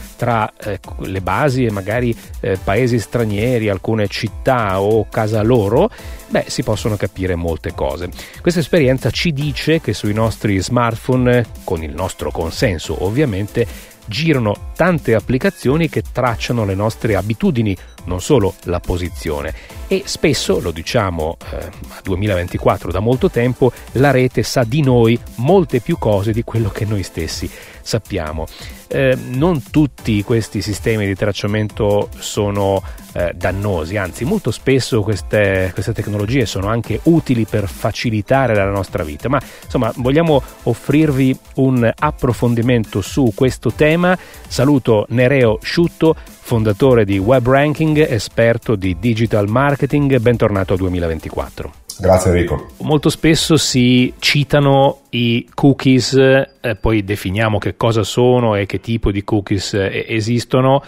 Speaker 3: e magari paesi stranieri, alcune città o casa loro, si possono capire molte cose. Questa esperienza ci dice che sui nostri smartphone, con il nostro consenso ovviamente, girano tante applicazioni che tracciano le nostre abitudini, non solo la posizione, e spesso, lo diciamo a 2024 da molto tempo, la rete sa di noi molte più cose di quello che noi stessi sappiamo. Non tutti questi sistemi di tracciamento sono dannosi, anzi molto spesso queste tecnologie sono anche utili per facilitare la nostra vita, ma insomma vogliamo offrirvi un approfondimento su questo tema. Saluto Nereo Sciutto, fondatore di WebRanking, esperto di digital marketing. Bentornato a 2024.
Speaker 5: Grazie Enrico.
Speaker 3: Molto spesso si citano i cookies, poi definiamo che cosa sono e che tipo di cookies esistono,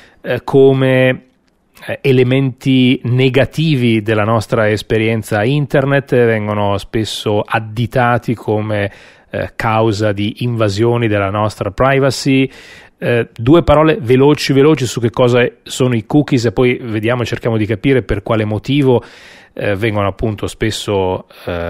Speaker 3: come elementi negativi della nostra esperienza internet, vengono spesso additati come causa di invasioni della nostra privacy. Due parole veloci su che cosa sono i cookies e poi cerchiamo di capire per quale motivo vengono appunto spesso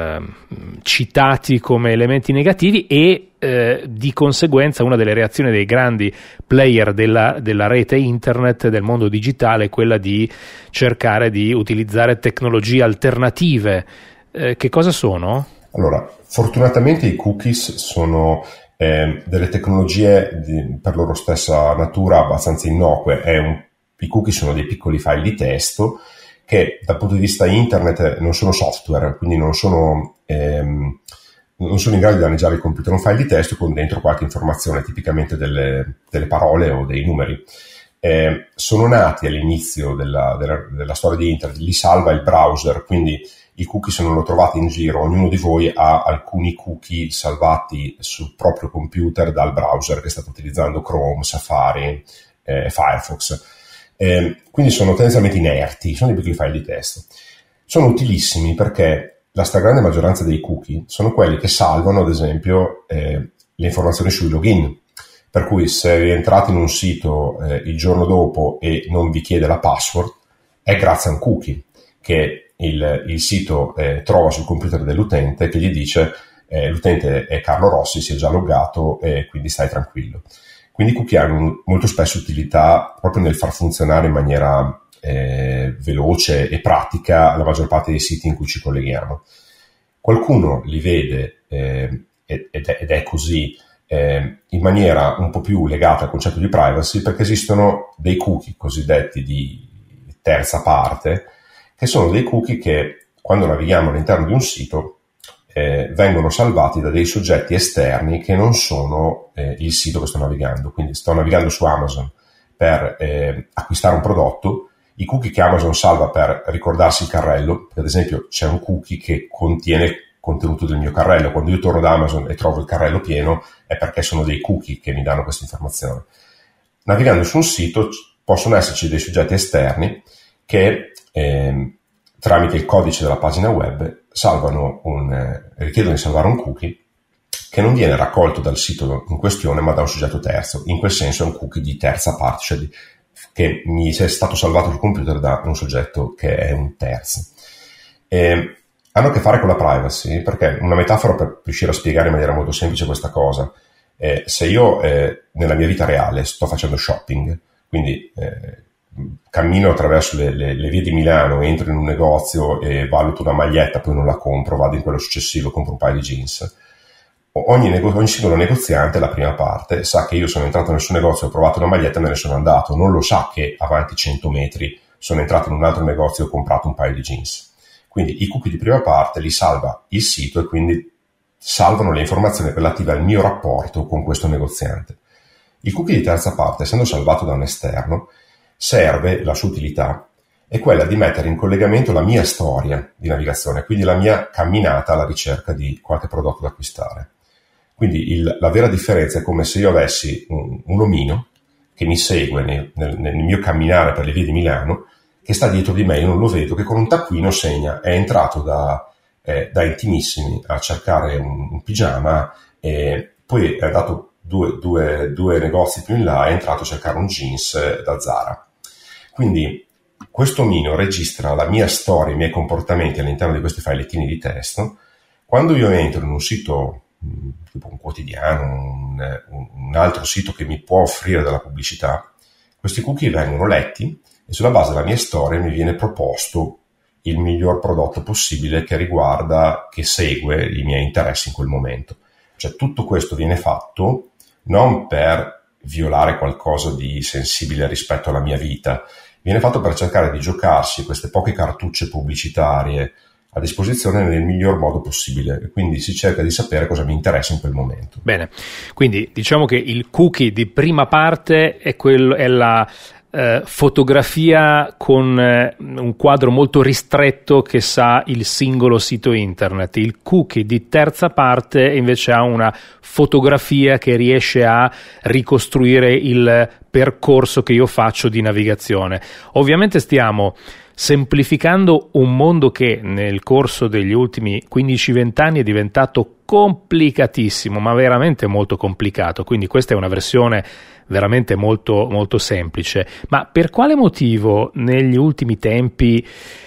Speaker 3: citati come elementi negativi e di conseguenza una delle reazioni dei grandi player della rete internet, del mondo digitale, è quella di cercare di utilizzare tecnologie alternative. Che cosa sono?
Speaker 5: Allora, fortunatamente i cookies sono delle tecnologie per loro stessa natura abbastanza innocue. I cookie sono dei piccoli file di testo che dal punto di vista internet non sono software, quindi non sono in grado di danneggiare il computer. Un file di testo con dentro qualche informazione, tipicamente delle parole o dei numeri. Sono nati all'inizio della storia di internet, li salva il browser, quindi i cookie se non lo trovate in giro, ognuno di voi ha alcuni cookie salvati sul proprio computer dal browser che state utilizzando, Chrome, Safari, Firefox. Quindi sono tendenzialmente inerti, sono dei piccoli file di testo. Sono utilissimi perché la stragrande maggioranza dei cookie sono quelli che salvano, ad esempio, le informazioni sui login. Per cui se rientrate in un sito il giorno dopo e non vi chiede la password, è grazie a un cookie che il sito trova sul computer dell'utente, che gli dice l'utente è Carlo Rossi, si è già loggato e quindi stai tranquillo. Quindi i cookie hanno molto spesso utilità proprio nel far funzionare in maniera veloce e pratica la maggior parte dei siti in cui ci colleghiamo. Qualcuno li vede ed è così in maniera un po' più legata al concetto di privacy, perché esistono dei cookie cosiddetti di terza parte, che sono dei cookie che quando navighiamo all'interno di un sito vengono salvati da dei soggetti esterni che non sono il sito che sto navigando. Quindi sto navigando su Amazon per acquistare un prodotto, i cookie che Amazon salva per ricordarsi il carrello, ad esempio c'è un cookie che contiene contenuto del mio carrello. Quando io torno da Amazon e trovo il carrello pieno è perché sono dei cookie che mi danno questa informazione. Navigando su un sito possono esserci dei soggetti esterni che tramite il codice della pagina web richiedono di salvare un cookie che non viene raccolto dal sito in questione ma da un soggetto terzo. In quel senso è un cookie di terza parte, cioè che mi è stato salvato sul computer da un soggetto che è un terzo. Hanno a che fare con la privacy, perché una metafora per riuscire a spiegare in maniera molto semplice questa cosa: se io nella mia vita reale sto facendo shopping, quindi cammino attraverso le vie di Milano, entro in un negozio e valuto una maglietta, poi non la compro, vado in quello successivo, compro un paio di jeans. Ogni singolo negoziante, la prima parte, sa che io sono entrato nel suo negozio, ho provato una maglietta e me ne sono andato. Non lo sa che avanti 100 metri sono entrato in un altro negozio e ho comprato un paio di jeans. Quindi i cookie di prima parte li salva il sito e quindi salvano le informazioni relative al mio rapporto con questo negoziante. Il cookie di terza parte, essendo salvato da un esterno, serve, la sua utilità è quella di mettere in collegamento la mia storia di navigazione, quindi la mia camminata alla ricerca di qualche prodotto da acquistare. Quindi la vera differenza è come se io avessi un omino che mi segue nel mio camminare per le vie di Milano, che sta dietro di me, io non lo vedo, che con un taccuino segna: è entrato da Intimissimi a cercare un pigiama e poi è andato due negozi più in là, è entrato a cercare un jeans da Zara. Quindi questo omino registra la mia storia, i miei comportamenti all'interno di questi filettini di testo. Quando io entro in un sito tipo un quotidiano, un altro sito che mi può offrire della pubblicità, questi cookie vengono letti e sulla base della mia storia mi viene proposto il miglior prodotto possibile che segue i miei interessi in quel momento. Cioè tutto questo viene fatto non per violare qualcosa di sensibile rispetto alla mia vita, viene fatto per cercare di giocarsi queste poche cartucce pubblicitarie a disposizione nel miglior modo possibile, e quindi si cerca di sapere cosa mi interessa in quel momento.
Speaker 3: Bene, quindi diciamo che il cookie di prima parte è la fotografia con un quadro molto ristretto che sa il singolo sito internet. Il cookie di terza parte invece ha una fotografia che riesce a ricostruire il percorso che io faccio di navigazione. Ovviamente stiamo semplificando un mondo che nel corso degli ultimi 15-20 anni è diventato complicatissimo, ma veramente molto complicato. Quindi questa è una versione veramente molto, molto semplice. Ma per quale motivo negli ultimi tempi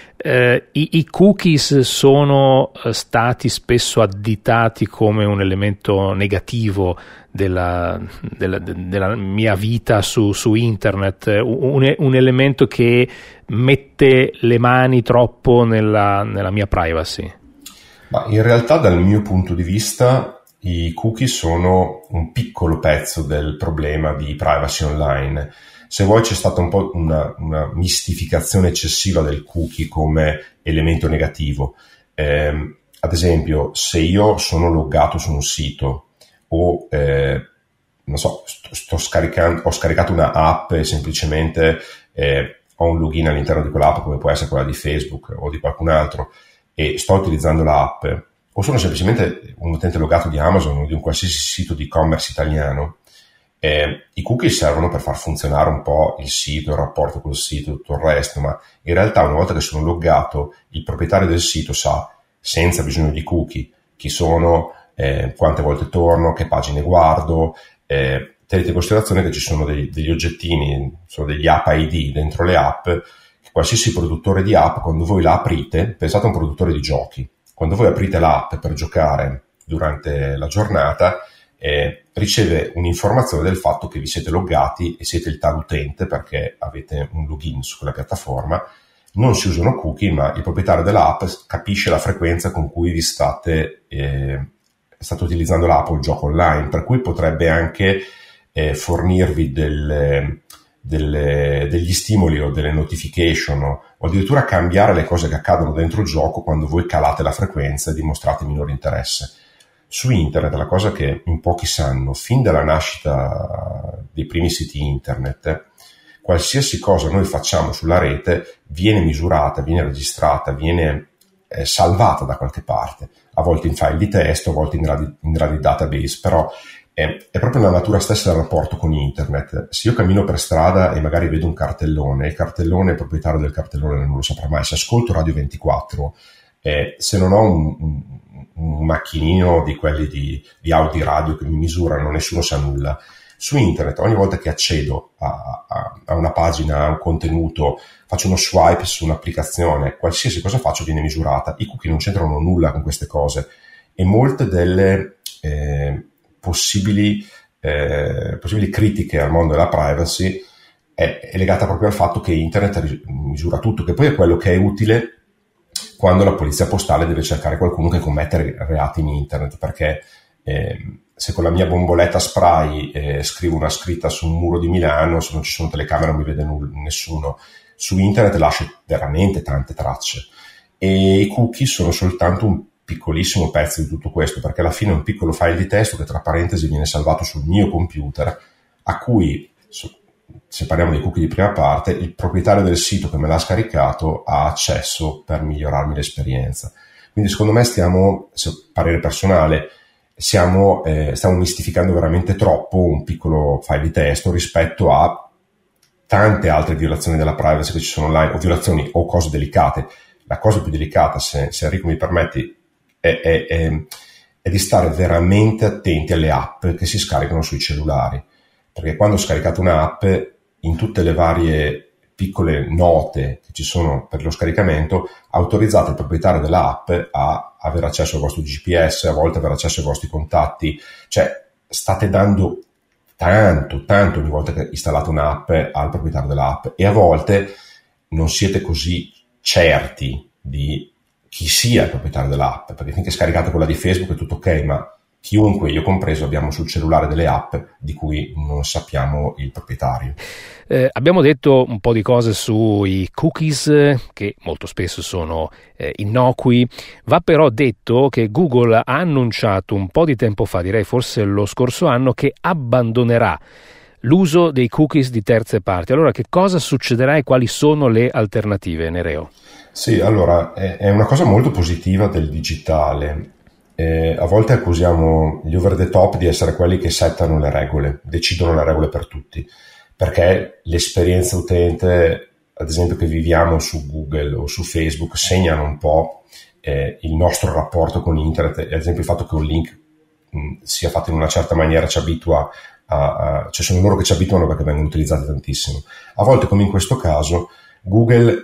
Speaker 3: i cookies sono stati spesso additati come un elemento negativo della mia vita su internet, un elemento che mette le mani troppo nella mia privacy?
Speaker 5: Ma in realtà, dal mio punto di vista, i cookie sono un piccolo pezzo del problema di privacy online. Se vuoi, c'è stata un po' una mistificazione eccessiva del cookie come elemento negativo. Ad esempio, se io sono loggato su un sito o non so, ho scaricato una app e semplicemente ho un login all'interno di quell'app, come può essere quella di Facebook o di qualcun altro, e sto utilizzando l'app, o sono semplicemente un utente logato di Amazon o di un qualsiasi sito di e-commerce italiano, i cookie servono per far funzionare un po' il sito, il rapporto col sito, tutto il resto, ma in realtà una volta che sono loggato, il proprietario del sito sa, senza bisogno di cookie, chi sono, quante volte torno, che pagine guardo. Tenete in considerazione che ci sono degli oggettini, sono degli app ID dentro le app, che qualsiasi produttore di app, quando voi la aprite, pensate a un produttore di giochi, quando voi aprite l'app per giocare durante la giornata, riceve un'informazione del fatto che vi siete loggati e siete il tal utente perché avete un login su quella piattaforma. Non si usano cookie, ma il proprietario dell'app capisce la frequenza con cui vi state utilizzando l'app o il gioco online, per cui potrebbe anche fornirvi degli stimoli o delle notification o addirittura cambiare le cose che accadono dentro il gioco quando voi calate la frequenza e dimostrate minore interesse. Su internet la cosa che in pochi sanno, fin dalla nascita dei primi siti internet, qualsiasi cosa noi facciamo sulla rete viene misurata, viene registrata, viene salvata da qualche parte, a volte in file di testo, a volte in gradi database, però è proprio la natura stessa del rapporto con internet. Se io cammino per strada e magari vedo un cartellone, il proprietario del cartellone non lo saprà mai. Se ascolto Radio 24, se non ho un macchinino di quelli di Audi Radio che mi misurano, nessuno sa nulla. Su internet, ogni volta che accedo a una pagina, a un contenuto, faccio uno swipe su un'applicazione, qualsiasi cosa faccio viene misurata. I cookie non c'entrano nulla con queste cose e molte delle possibili critiche al mondo della privacy è legata proprio al fatto che internet misura tutto, che poi è quello che è utile quando la polizia postale deve cercare qualcuno che commette reati in internet, perché se con la mia bomboletta spray scrivo una scritta su un muro di Milano, se non ci sono telecamere non mi vede nessuno. Su internet lascio veramente tante tracce e i cookie sono soltanto un piccolissimo pezzo di tutto questo, perché alla fine è un piccolo file di testo che tra parentesi viene salvato sul mio computer, a cui, se parliamo dei cookie di prima parte, il proprietario del sito che me l'ha scaricato ha accesso per migliorarmi l'esperienza. Quindi secondo me parere personale, stiamo mistificando veramente troppo un piccolo file di testo rispetto a tante altre violazioni della privacy che ci sono online, o violazioni o cose delicate. La cosa più delicata, se Enrico mi permetti, è di stare veramente attenti alle app che si scaricano sui cellulari, perché quando scaricate un'app, in tutte le varie piccole note che ci sono per lo scaricamento, autorizzate il proprietario dell'app a avere accesso al vostro GPS, a volte avere accesso ai vostri contatti, cioè state dando tanto ogni volta che installate un'app al proprietario dell'app, e a volte non siete così certi di chi sia il proprietario dell'app, perché finché scaricate quella di Facebook è tutto ok, ma chiunque, io compreso, abbiamo sul cellulare delle app di cui non sappiamo il proprietario.
Speaker 3: Abbiamo detto un po' di cose sui cookies, che molto spesso sono innocui. Va però detto che Google ha annunciato un po' di tempo fa, direi forse lo scorso anno, che abbandonerà l'uso dei cookies di terze parti. Allora, che cosa succederà e quali sono le alternative, Nereo?
Speaker 5: Sì, allora, è una cosa molto positiva del digitale. A volte accusiamo gli over the top di essere quelli che settano le regole, decidono le regole per tutti, perché l'esperienza utente, ad esempio, che viviamo su Google o su Facebook, segnano un po' il nostro rapporto con internet. Ad esempio, il fatto che un link sia fatto in una certa maniera ci abitua cioè sono loro che ci abituano perché vengono utilizzati tantissimo. A volte, come in questo caso, Google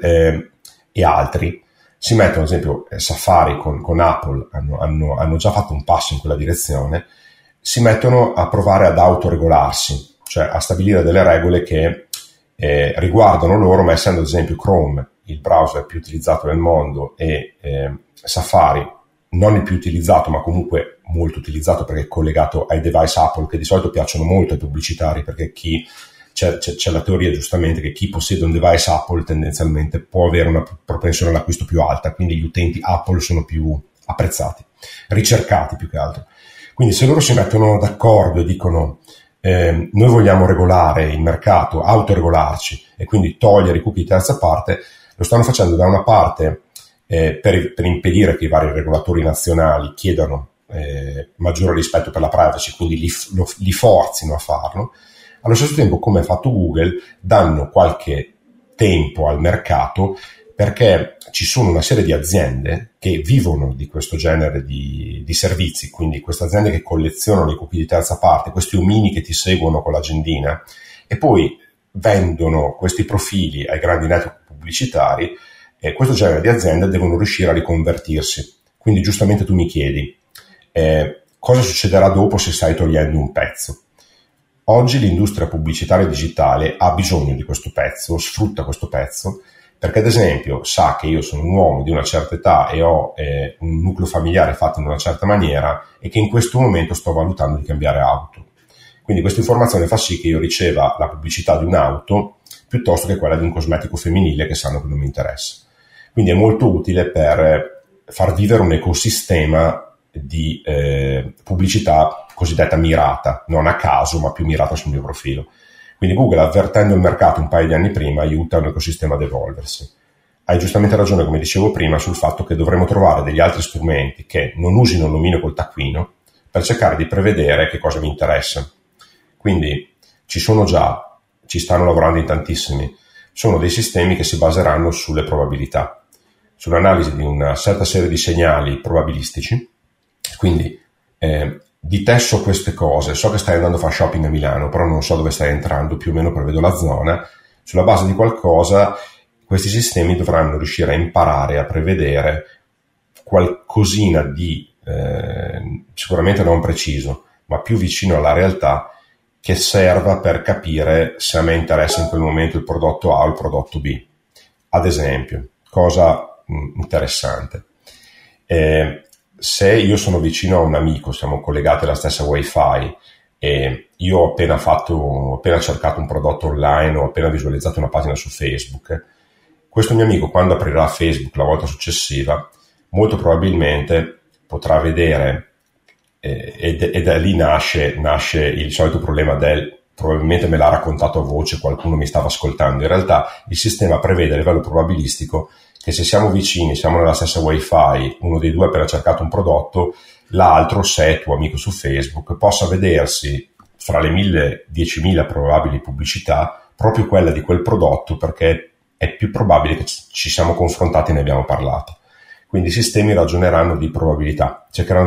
Speaker 5: e altri si mettono, ad esempio Safari con Apple hanno già fatto un passo in quella direzione, si mettono a provare ad autoregolarsi, cioè a stabilire delle regole che riguardano loro, ma essendo ad esempio Chrome il browser più utilizzato nel mondo e Safari non il più utilizzato, ma comunque molto utilizzato perché è collegato ai device Apple, che di solito piacciono molto ai pubblicitari, perché c'è la teoria giustamente che chi possiede un device Apple tendenzialmente può avere una propensione all'acquisto più alta, quindi gli utenti Apple sono più apprezzati, ricercati più che altro. Quindi se loro si mettono d'accordo e dicono noi vogliamo regolare il mercato, autoregolarci e quindi togliere i cookie di terza parte, lo stanno facendo da una parte per impedire che i vari regolatori nazionali chiedano maggiore rispetto per la privacy, quindi li forzino a farlo. Allo stesso tempo, come ha fatto Google, danno qualche tempo al mercato, perché ci sono una serie di aziende che vivono di questo genere di servizi, quindi queste aziende che collezionano i cookie di terza parte, questi omini che ti seguono con l'agendina e poi vendono questi profili ai grandi network pubblicitari. Questo genere di aziende devono riuscire a riconvertirsi. Quindi giustamente tu mi chiedi, cosa succederà dopo se stai togliendo un pezzo. Oggi l'industria pubblicitaria digitale ha bisogno di questo pezzo, sfrutta questo pezzo, perché ad esempio sa che io sono un uomo di una certa età e ho un nucleo familiare fatto in una certa maniera e che in questo momento sto valutando di cambiare auto. Quindi questa informazione fa sì che io riceva la pubblicità di un'auto piuttosto che quella di un cosmetico femminile che sanno che non mi interessa. Quindi è molto utile per far vivere un ecosistema di pubblicità cosiddetta mirata, non a caso ma più mirata sul mio profilo. Quindi Google, avvertendo il mercato un paio di anni prima, aiuta un ecosistema ad evolversi. Hai giustamente ragione, come dicevo prima, sul fatto che dovremo trovare degli altri strumenti che non usino il nomino col taccuino per cercare di prevedere che cosa mi interessa. Quindi ci stanno lavorando in tantissimi, sono dei sistemi che si baseranno sulle probabilità, sull'analisi di una certa serie di segnali probabilistici. Quindi di te so queste cose, so che stai andando a fare shopping a Milano, però non so dove stai entrando, più o meno prevedo la zona. Sulla base di qualcosa questi sistemi dovranno riuscire a imparare a prevedere qualcosina di sicuramente non preciso, ma più vicino alla realtà, che serva per capire se a me interessa in quel momento il prodotto A o il prodotto B. Ad esempio, cosa interessante, se io sono vicino a un amico, siamo collegati alla stessa wifi e io ho appena cercato un prodotto online, ho appena visualizzato una pagina su Facebook, questo mio amico, quando aprirà Facebook la volta successiva, molto probabilmente potrà vedere e da lì nasce il solito problema probabilmente me l'ha raccontato a voce, qualcuno mi stava ascoltando. In realtà il sistema prevede a livello probabilistico che se siamo vicini, siamo nella stessa wifi, uno dei due ha appena cercato un prodotto, l'altro, se è tuo amico su Facebook, possa vedersi fra le 10.000 probabili pubblicità proprio quella di quel prodotto, perché è più probabile che ci siamo confrontati e ne abbiamo parlato. Quindi i sistemi ragioneranno di probabilità, cercheranno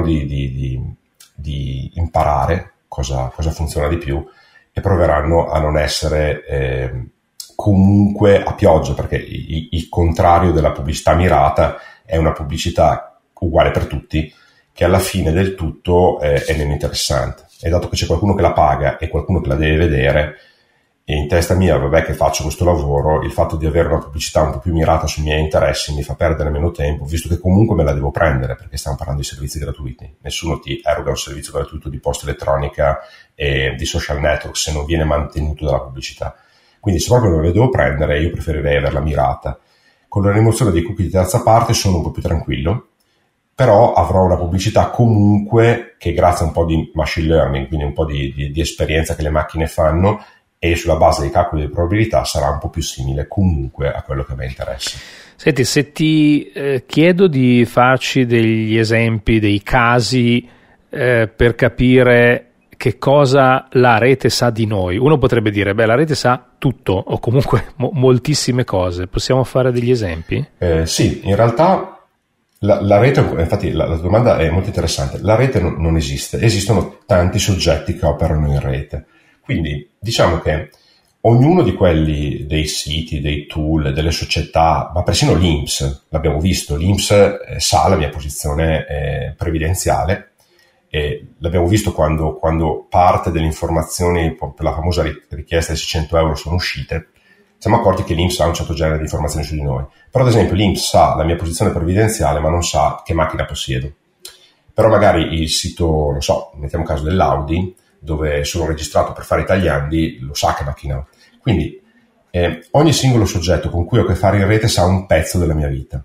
Speaker 5: di imparare cosa funziona di più e proveranno a non essere comunque a pioggia, perché il contrario della pubblicità mirata è una pubblicità uguale per tutti, che alla fine del tutto è meno interessante. E dato che c'è qualcuno che la paga e qualcuno che la deve vedere, e in testa mia, vabbè, che faccio questo lavoro, il fatto di avere una pubblicità un po' più mirata sui miei interessi mi fa perdere meno tempo, visto che comunque me la devo prendere, perché stiamo parlando di servizi gratuiti. Nessuno ti eroga un servizio gratuito di posta elettronica e di social network se non viene mantenuto dalla pubblicità. Quindi se proprio me la devo prendere, io preferirei averla mirata. Con la rimozione dei cookie di terza parte sono un po' più tranquillo, però avrò una pubblicità comunque che, grazie a un po' di machine learning, quindi un po' di esperienza che le macchine fanno, e sulla base dei calcoli di probabilità sarà un po' più simile comunque a quello che a me interessa.
Speaker 3: Senti, se ti chiedo di farci degli esempi, dei casi per capire che cosa la rete sa di noi, uno potrebbe dire, la rete sa tutto o comunque moltissime cose. Possiamo fare degli esempi?
Speaker 5: Sì, in realtà la rete, infatti la domanda è molto interessante. La rete non esiste, esistono tanti soggetti che operano in rete. Quindi diciamo che ognuno di quelli, dei siti, dei tool, delle società, ma persino l'INPS, l'abbiamo visto, l'INPS sa la mia posizione previdenziale, e l'abbiamo visto quando parte delle informazioni per la famosa richiesta di 600 euro sono uscite, siamo accorti che l'INPS ha un certo genere di informazioni su di noi. Però ad esempio l'INPS sa la mia posizione previdenziale ma non sa che macchina possiedo. Però magari il sito, non so, mettiamo caso dell'Audi, dove sono registrato per fare i tagliandi, lo sa che macchina ho. Quindi ogni singolo soggetto con cui ho a che fare in rete sa un pezzo della mia vita.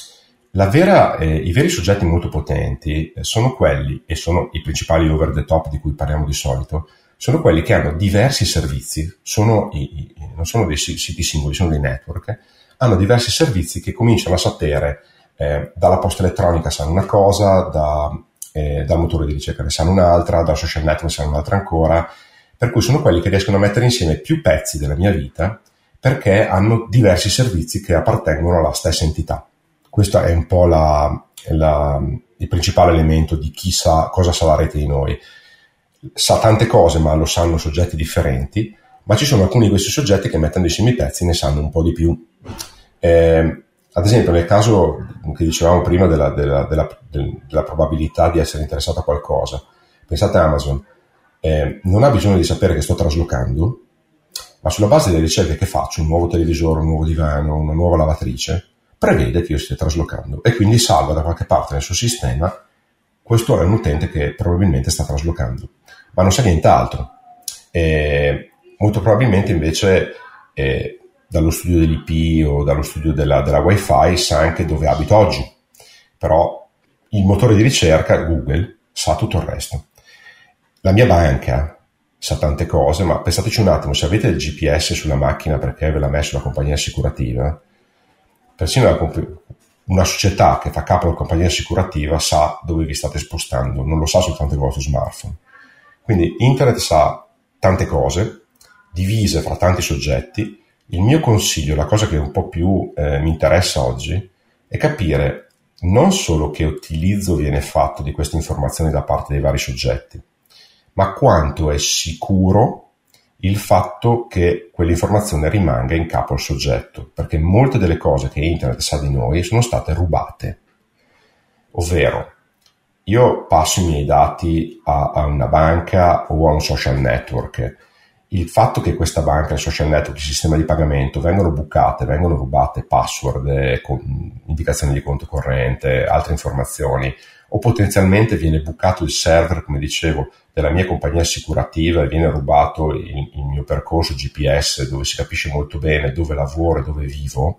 Speaker 5: I veri soggetti molto potenti sono quelli, e sono i principali over the top di cui parliamo di solito, sono quelli che hanno diversi servizi, non sono dei siti singoli, sono dei network, hanno diversi servizi che cominciano a sapere, dalla posta elettronica sanno una cosa, dal motore di ricerca ne sanno un'altra, dal social network sanno un'altra ancora, per cui sono quelli che riescono a mettere insieme più pezzi della mia vita perché hanno diversi servizi che appartengono alla stessa entità. Questo è un po' il principale elemento di chi sa cosa sa la rete di noi. Sa tante cose, ma lo sanno soggetti differenti, ma ci sono alcuni di questi soggetti che mettendo insieme i pezzi ne sanno un po' di più. Ad esempio, nel caso che dicevamo prima della probabilità di essere interessato a qualcosa, Pensate a Amazon, non ha bisogno di sapere che sto traslocando, ma sulla base delle ricerche che faccio, un nuovo televisore, un nuovo divano, una nuova lavatrice, prevede che io stia traslocando e quindi salva da qualche parte nel suo sistema: questo è un utente che probabilmente sta traslocando, ma non sa nient'altro. Molto probabilmente invece dallo studio dell'IP o dallo studio della Wi-Fi sa anche dove abito oggi, però il motore di ricerca, Google, sa tutto il resto. La mia banca sa tante cose, ma pensateci un attimo, se avete il GPS sulla macchina perché ve l'ha messo la compagnia assicurativa, persino una società che fa capo alla compagnia assicurativa sa dove vi state spostando, non lo sa soltanto il vostro smartphone. Quindi internet sa tante cose, divise fra tanti soggetti. Il mio consiglio, la cosa che un po' più mi interessa oggi, è capire non solo che utilizzo viene fatto di queste informazioni da parte dei vari soggetti, ma quanto è sicuro il fatto che quell'informazione rimanga in capo al soggetto, perché molte delle cose che internet sa di noi sono state rubate. Ovvero, io passo i miei dati a una banca o a un social network. Il fatto che questa banca, il social network, il sistema di pagamento vengono bucate, vengono rubate password, indicazioni di conto corrente, altre informazioni, o potenzialmente viene bucato il server, come dicevo, della mia compagnia assicurativa e viene rubato il mio percorso GPS, dove si capisce molto bene dove lavoro e dove vivo,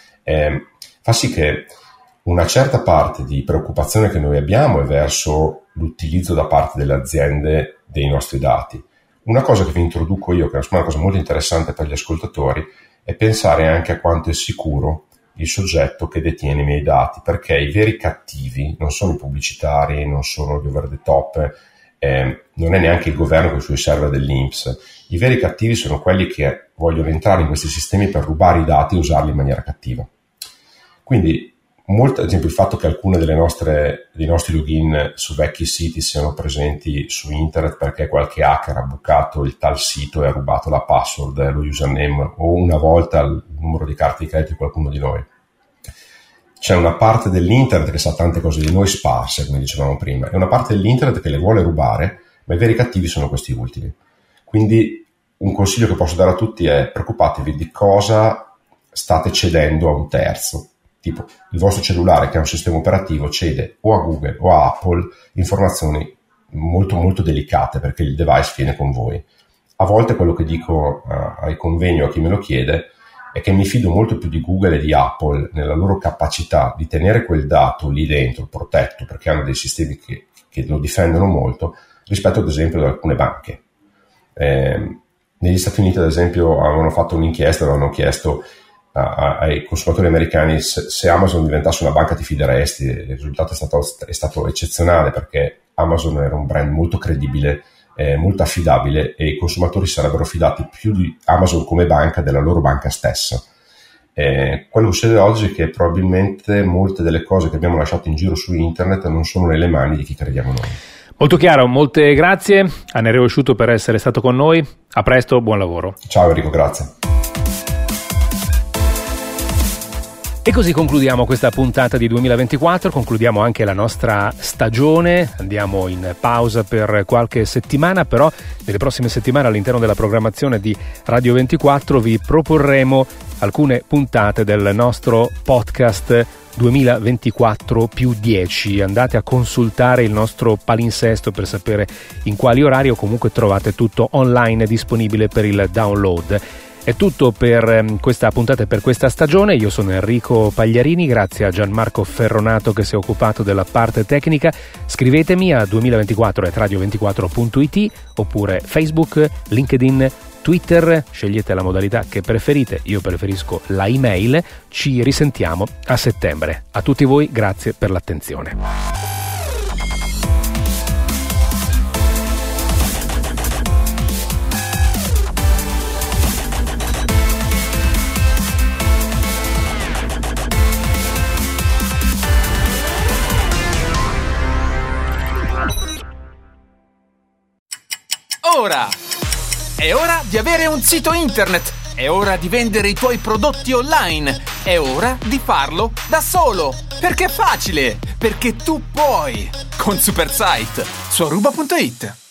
Speaker 5: fa sì che una certa parte di preoccupazione che noi abbiamo è verso l'utilizzo da parte delle aziende dei nostri dati. Una cosa che vi introduco io, che è una cosa molto interessante per gli ascoltatori, è pensare anche a quanto è sicuro il soggetto che detiene i miei dati, perché i veri cattivi non sono i pubblicitari, non sono gli over the top, non è neanche il governo con i suoi server dell'INPS. I veri cattivi sono quelli che vogliono entrare in questi sistemi per rubare i dati e usarli in maniera cattiva. Quindi, ad esempio, il fatto che alcune dei nostri login su vecchi siti siano presenti su internet perché qualche hacker ha bucato il tal sito e ha rubato la password, lo username o una volta il numero di carte di credito di qualcuno di noi. C'è una parte dell'internet che sa tante cose di noi sparse, come dicevamo prima, e una parte dell'internet che le vuole rubare, ma i veri cattivi sono questi ultimi. Quindi un consiglio che posso dare a tutti è: preoccupatevi di cosa state cedendo a un terzo. Tipo, il vostro cellulare, che è un sistema operativo, cede o a Google o a Apple informazioni molto molto delicate perché il device viene con voi. A volte quello che dico ai convegni o a chi me lo chiede è che mi fido molto più di Google e di Apple nella loro capacità di tenere quel dato lì dentro protetto, perché hanno dei sistemi che lo difendono molto, rispetto ad esempio ad alcune banche. Negli Stati Uniti, ad esempio, avevano fatto un'inchiesta, avevano chiesto ai consumatori americani se Amazon diventasse una banca ti fideresti. Il risultato è stato eccezionale, perché Amazon era un brand molto credibile, molto affidabile, e i consumatori sarebbero fidati più di Amazon come banca della loro banca stessa. Quello che succede oggi è che probabilmente molte delle cose che abbiamo lasciato in giro su internet non sono nelle mani di chi crediamo noi.
Speaker 3: Molto chiaro, molte grazie a Nereo Asciutto per essere stato con noi. A presto, buon lavoro.
Speaker 5: Ciao Enrico, grazie.
Speaker 3: E così concludiamo questa puntata di 2024, concludiamo anche la nostra stagione, andiamo in pausa per qualche settimana, però nelle prossime settimane all'interno della programmazione di Radio 24 vi proporremo alcune puntate del nostro podcast 2024 più 10. Andate a consultare il nostro palinsesto per sapere in quali orari, o comunque trovate tutto online disponibile per il download. È tutto per questa puntata e per questa stagione. Io sono Enrico Pagliarini, grazie a Gianmarco Ferronato che si è occupato della parte tecnica. Scrivetemi a 2024@radio24.it oppure Facebook, LinkedIn, Twitter, scegliete la modalità che preferite, io preferisco la email. Ci risentiamo a settembre. A tutti voi, grazie per l'attenzione.
Speaker 1: Ora! È ora di avere un sito internet! È ora di vendere i tuoi prodotti online! È ora di farlo da solo! Perché è facile! perché tu puoi, con Supersite su aruba.it.